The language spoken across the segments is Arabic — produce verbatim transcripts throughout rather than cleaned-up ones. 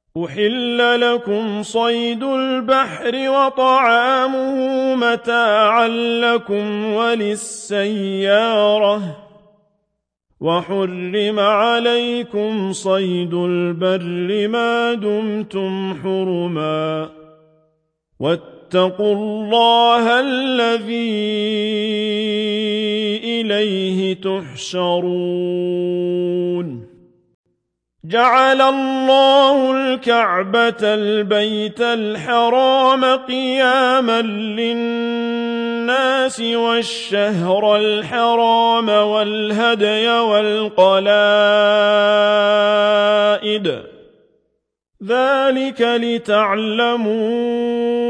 أحل لكم صيد البحر وطعامه متاعا لكم وللسيارة وحرم عليكم صيد البر ما دمتم حرما واتقوا الله الذي إليه تحشرون جعل الله الكعبة البيت الحرام قياما للناس والشهر الحرام والهدي والقلائد ذلك لتعلموا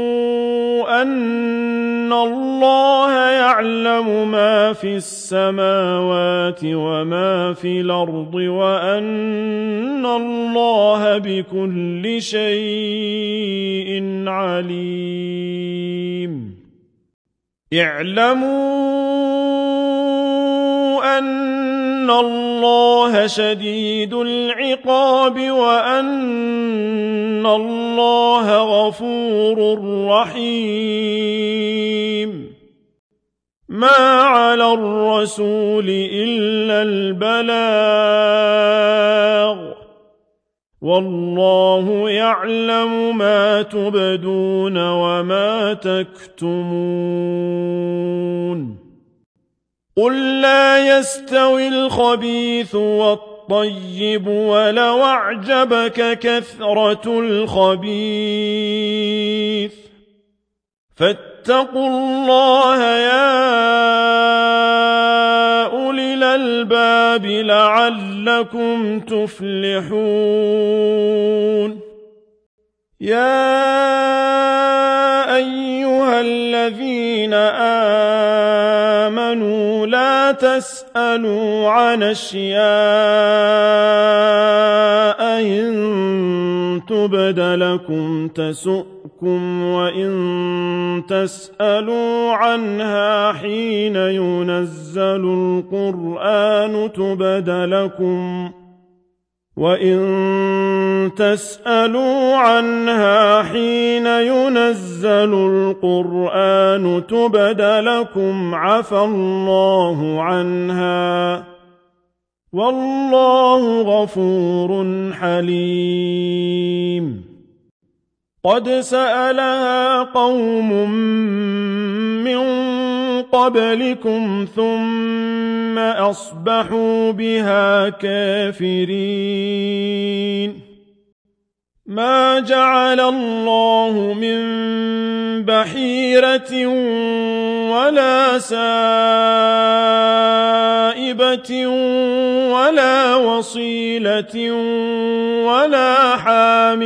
أن الله يعلم ما في السماوات وما في الأرض وأن الله بكل شيء عليم اعلموا أن الله شديد العقاب وأن الله غفور رحيم ما على الرسول إلا البلاغ والله يعلم ما تبدون وما تكتمون قل لا يستوي الخبيث والطيب ولو أعجبك كثرة الخبيث فاتقوا الله يا أولي الألباب لعلكم تفلحون يا أيها الذين آمنوا لا تسألوا عن أشياء إن تبد لكم تسؤكم وإن تسألوا عنها حين ينزل القرآن تبد لكم وَإِن تَسْأَلُوا عَنْهَا حِينَ يُنَزَّلُ الْقُرْآنُ تُبْدَ لَكُمْ عَفَا اللَّهُ عَنْهَا وَاللَّهُ غَفُورٌ حَلِيمٌ قَدْ سَأَلَهَا قَوْمٌ مِّن قَبْلِكُمْ ثُمَّ أَصْبَحُوا بِهَا كَافِرِينَ مَا جَعَلَ اللَّهُ مِن بَحِيرَةٍ وَلَا سَائِبَةٍ وَلَا وَصِيلَةٍ وَلَا حَامٍ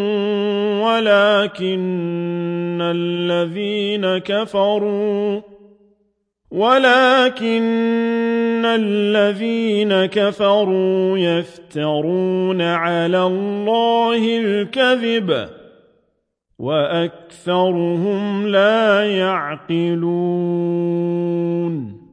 وَلَكِنَّ الَّذِينَ كَفَرُوا ولكن الذين كفروا يفترون على الله الكذب وأكثرهم لا يعقلون